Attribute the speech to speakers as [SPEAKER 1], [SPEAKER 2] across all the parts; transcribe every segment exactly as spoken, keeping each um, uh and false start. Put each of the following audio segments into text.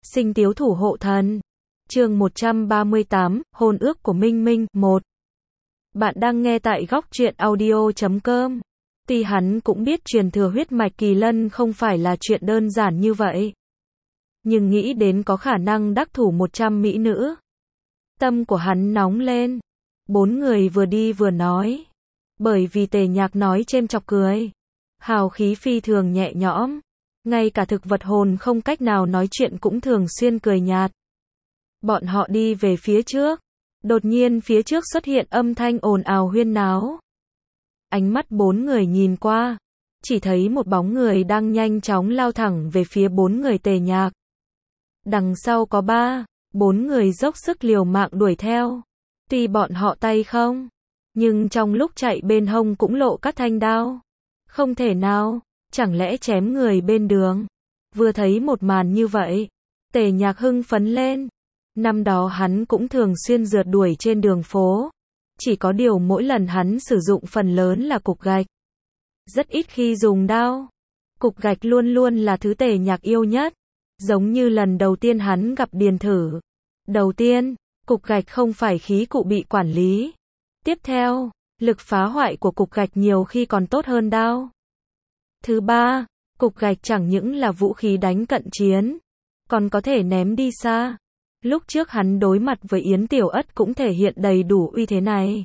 [SPEAKER 1] Sinh tiếu thủ hộ thần. Chương một trăm ba mươi tám, hôn ước của Minh Minh, một. Bạn đang nghe tại góc truyện audio chấm com. Tuy hắn cũng biết truyền thừa huyết mạch kỳ lân không phải là chuyện đơn giản như vậy. Nhưng nghĩ đến có khả năng đắc thủ một trăm mỹ nữ. Tâm của hắn nóng lên. Bốn người vừa đi vừa nói. Bởi vì Tề Nhạc nói chêm chọc cười. Hào khí phi thường nhẹ nhõm. Ngay cả thực vật hồn không cách nào nói chuyện cũng thường xuyên cười nhạt. Bọn họ đi về phía trước. Đột nhiên phía trước xuất hiện âm thanh ồn ào huyên náo. Ánh mắt bốn người nhìn qua. Chỉ thấy một bóng người đang nhanh chóng lao thẳng về phía bốn người Tề Nhạc. Đằng sau có ba, bốn người dốc sức liều mạng đuổi theo. Tuy bọn họ tay không, nhưng trong lúc chạy bên hông cũng lộ các thanh đao. Không thể nào, chẳng lẽ chém người bên đường. Vừa thấy một màn như vậy, Tề Nhạc hưng phấn lên. Năm đó hắn cũng thường xuyên rượt đuổi trên đường phố. Chỉ có điều mỗi lần hắn sử dụng phần lớn là cục gạch. Rất ít khi dùng đao. Cục gạch luôn luôn là thứ Tề Nhạc yêu nhất. Giống như lần đầu tiên hắn gặp Điền Thử. Đầu tiên, cục gạch không phải khí cụ bị quản lý. Tiếp theo, lực phá hoại của cục gạch nhiều khi còn tốt hơn đao. Thứ ba, cục gạch chẳng những là vũ khí đánh cận chiến, còn có thể ném đi xa. Lúc trước hắn đối mặt với Yến Tiểu Ất cũng thể hiện đầy đủ uy thế này.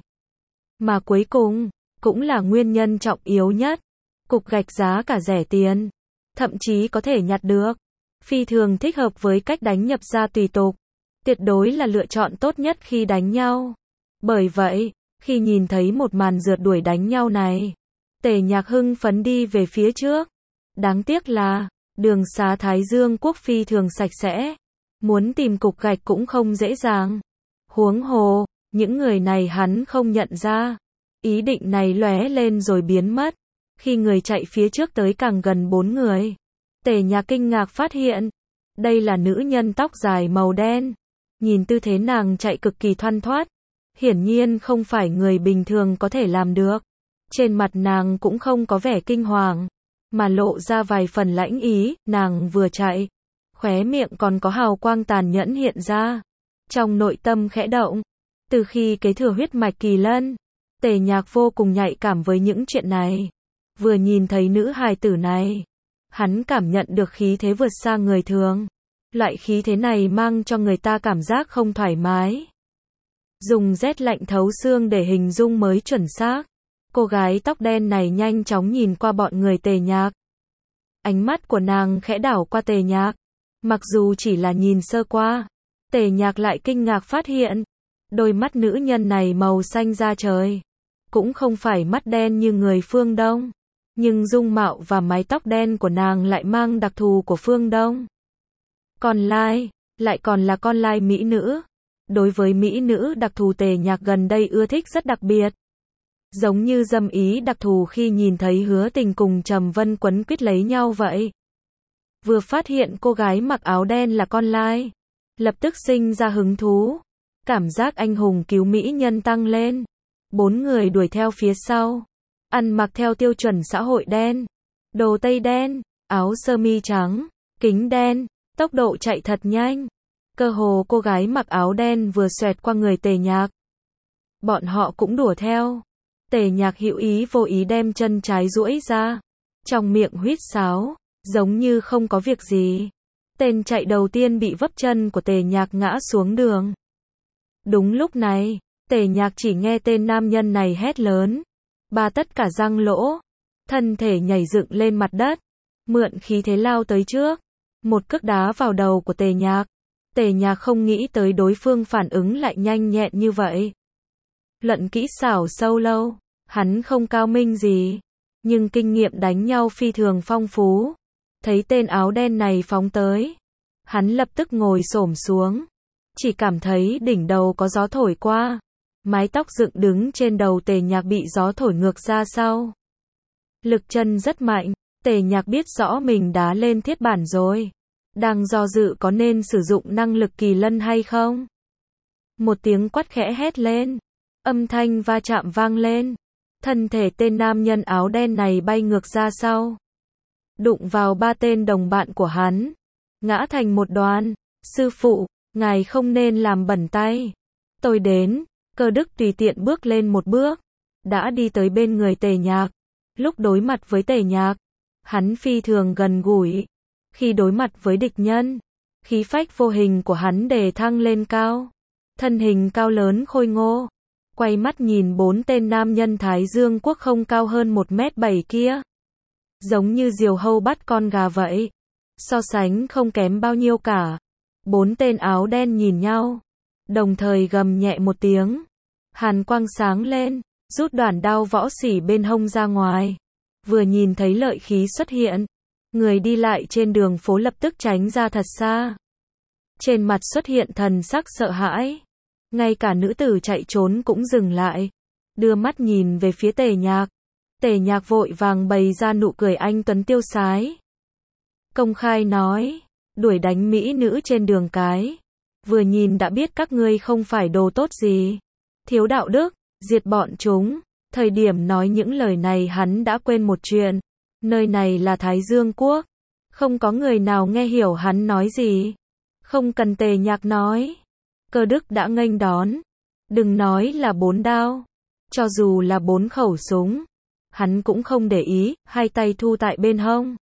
[SPEAKER 1] Mà cuối cùng, cũng là nguyên nhân trọng yếu nhất. Cục gạch giá cả rẻ tiền, thậm chí có thể nhặt được. Phi thường thích hợp với cách đánh nhập gia tùy tục. Tuyệt đối là lựa chọn tốt nhất khi đánh nhau. Bởi vậy, khi nhìn thấy một màn rượt đuổi đánh nhau này, Tề Nhạc hưng phấn đi về phía trước. Đáng tiếc là, đường xá Thái Dương quốc phi thường sạch sẽ. Muốn tìm cục gạch cũng không dễ dàng. Huống hồ, những người này hắn không nhận ra. Ý định này lóe lên rồi biến mất. Khi người chạy phía trước tới càng gần bốn người, Tề Nhạc kinh ngạc phát hiện, đây là nữ nhân tóc dài màu đen. Nhìn tư thế nàng chạy cực kỳ thoăn thoắt. Hiển nhiên không phải người bình thường có thể làm được. Trên mặt nàng cũng không có vẻ kinh hoàng, mà lộ ra vài phần lãnh ý. Nàng vừa chạy, khóe miệng còn có hào quang tàn nhẫn hiện ra. Trong nội tâm khẽ động. Từ khi kế thừa huyết mạch kỳ lân, Tề Nhạc vô cùng nhạy cảm với những chuyện này. Vừa nhìn thấy nữ hài tử này, hắn cảm nhận được khí thế vượt xa người thường. Loại khí thế này mang cho người ta cảm giác không thoải mái. Dùng rét lạnh thấu xương để hình dung mới chuẩn xác. Cô gái tóc đen này nhanh chóng nhìn qua bọn người Tề Nhạc. Ánh mắt của nàng khẽ đảo qua Tề Nhạc. Mặc dù chỉ là nhìn sơ qua, Tề Nhạc lại kinh ngạc phát hiện. Đôi mắt nữ nhân này màu xanh da trời. Cũng không phải mắt đen như người phương Đông. Nhưng dung mạo và mái tóc đen của nàng lại mang đặc thù của phương Đông. Còn lai, lại còn là con lai mỹ nữ. Đối với mỹ nữ đặc thù Tề Nhạc gần đây ưa thích rất đặc biệt. Giống như dâm ý đặc thù khi nhìn thấy Hứa Tình cùng Trầm Vân quấn quýt lấy nhau vậy. Vừa phát hiện cô gái mặc áo đen là con lai, lập tức sinh ra hứng thú. Cảm giác anh hùng cứu mỹ nhân tăng lên. Bốn người đuổi theo phía sau. Ăn mặc theo tiêu chuẩn xã hội đen. Đồ tây đen, áo sơ mi trắng, kính đen. Tốc độ chạy thật nhanh. Cơ hồ cô gái mặc áo đen vừa xoẹt qua người Tề Nhạc. Bọn họ cũng đuổi theo. Tề Nhạc hữu ý vô ý đem chân trái duỗi ra. Trong miệng huýt sáo, giống như không có việc gì. Tên chạy đầu tiên bị vấp chân của Tề Nhạc ngã xuống đường. Đúng lúc này, Tề Nhạc chỉ nghe tên nam nhân này hét lớn. Ba tất cả răng lỗ. Thân thể nhảy dựng lên mặt đất. Mượn khí thế lao tới trước. Một cước đá vào đầu của Tề Nhạc. Tề Nhạc không nghĩ tới đối phương phản ứng lại nhanh nhẹn như vậy. Luận kỹ xảo sâu lâu, hắn không cao minh gì, nhưng kinh nghiệm đánh nhau phi thường phong phú. Thấy tên áo đen này phóng tới, hắn lập tức ngồi xổm xuống. Chỉ cảm thấy đỉnh đầu có gió thổi qua. Mái tóc dựng đứng trên đầu Tề Nhạc bị gió thổi ngược ra sau. Lực chân rất mạnh. Tề Nhạc biết rõ mình đá lên thiết bản rồi. Đang do dự có nên sử dụng năng lực kỳ lân hay không. Một tiếng quát khẽ hét lên. Âm thanh va chạm vang lên. Thân thể tên nam nhân áo đen này bay ngược ra sau. Đụng vào ba tên đồng bạn của hắn. Ngã thành một đoàn. Sư phụ, ngài không nên làm bẩn tay. Tôi đến. Cơ Đức tùy tiện bước lên một bước, đã đi tới bên người Tề Nhạc. Lúc đối mặt với Tề Nhạc, hắn phi thường gần gũi. Khi đối mặt với địch nhân, khí phách vô hình của hắn đề thăng lên cao. Thân hình cao lớn khôi ngô, quay mắt nhìn bốn tên nam nhân Thái Dương quốc không cao hơn một mét bảy kia. Giống như diều hâu bắt con gà vậy. So sánh không kém bao nhiêu cả. Bốn tên áo đen nhìn nhau, đồng thời gầm nhẹ một tiếng. Hàn quang sáng lên, rút đoạn đao võ sỉ bên hông ra ngoài. Vừa nhìn thấy lợi khí xuất hiện, người đi lại trên đường phố lập tức tránh ra thật xa. Trên mặt xuất hiện thần sắc sợ hãi. Ngay cả nữ tử chạy trốn cũng dừng lại, đưa mắt nhìn về phía Tề Nhạc. Tề Nhạc vội vàng bày ra nụ cười anh tuấn tiêu sái. Công khai nói, đuổi đánh mỹ nữ trên đường cái. Vừa nhìn đã biết các ngươi không phải đồ tốt gì. Thiếu đạo đức, diệt bọn chúng. Thời điểm nói những lời này hắn đã quên một chuyện. Nơi này là Thái Dương quốc. Không có người nào nghe hiểu hắn nói gì. Không cần Tề Nhạc nói. Cơ Đức đã nghênh đón. Đừng nói là bốn đao. Cho dù là bốn khẩu súng, hắn cũng không để ý, hai tay thu tại bên hông.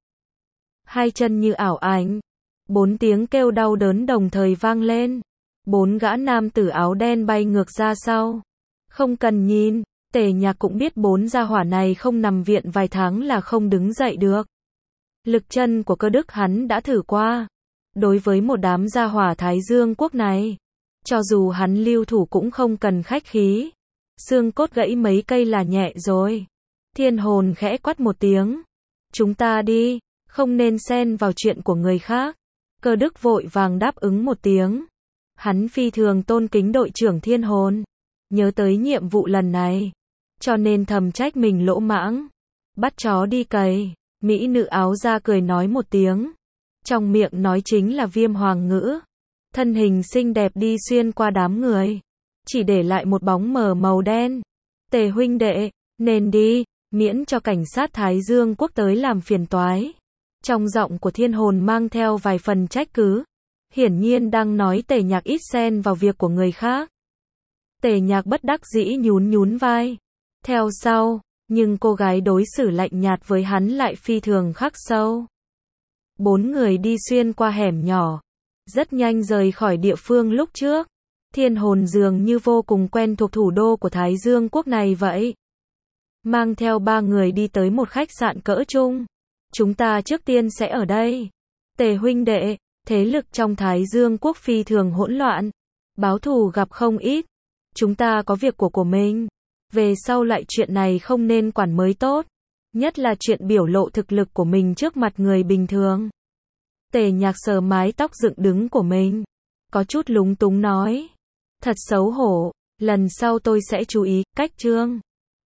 [SPEAKER 1] Hai chân như ảo ảnh. Bốn tiếng kêu đau đớn đồng thời vang lên. Bốn gã nam tử áo đen bay ngược ra sau. Không cần nhìn, Tề Nhạc cũng biết bốn gia hỏa này không nằm viện vài tháng là không đứng dậy được. Lực chân của Cơ Đức hắn đã thử qua. Đối với một đám gia hỏa Thái Dương quốc này, cho dù hắn lưu thủ cũng không cần khách khí. Xương cốt gãy mấy cây là nhẹ rồi. Thiên hồn khẽ quát một tiếng. Chúng ta đi, không nên xen vào chuyện của người khác. Cơ Đức vội vàng đáp ứng một tiếng. Hắn phi thường tôn kính đội trưởng thiên hồn. Nhớ tới nhiệm vụ lần này, cho nên thầm trách mình lỗ mãng. Bắt chó đi cày. Mỹ nữ áo da cười nói một tiếng. Trong miệng nói chính là Viêm Hoàng ngữ. Thân hình xinh đẹp đi xuyên qua đám người, chỉ để lại một bóng mờ màu đen. Tề huynh đệ, nên đi, miễn cho cảnh sát Thái Dương quốc tới làm phiền toái. Trong giọng của thiên hồn mang theo vài phần trách cứ. Hiển nhiên đang nói Tề Nhạc ít xen vào việc của người khác. Tề Nhạc bất đắc dĩ nhún nhún vai. Theo sau, nhưng cô gái đối xử lạnh nhạt với hắn lại phi thường khắc sâu. Bốn người đi xuyên qua hẻm nhỏ, rất nhanh rời khỏi địa phương lúc trước. Thiên hồn dường như vô cùng quen thuộc thủ đô của Thái Dương quốc này vậy. Mang theo ba người đi tới một khách sạn cỡ trung. Chúng ta trước tiên sẽ ở đây. Tề huynh đệ, thế lực trong Thái Dương quốc phi thường hỗn loạn. Báo thù gặp không ít. Chúng ta có việc của của mình. Về sau lại chuyện này không nên quản mới tốt. Nhất là chuyện biểu lộ thực lực của mình trước mặt người bình thường. Tề Nhạc sờ mái tóc dựng đứng của mình, có chút lúng túng nói. Thật xấu hổ, lần sau tôi sẽ chú ý, cách trương.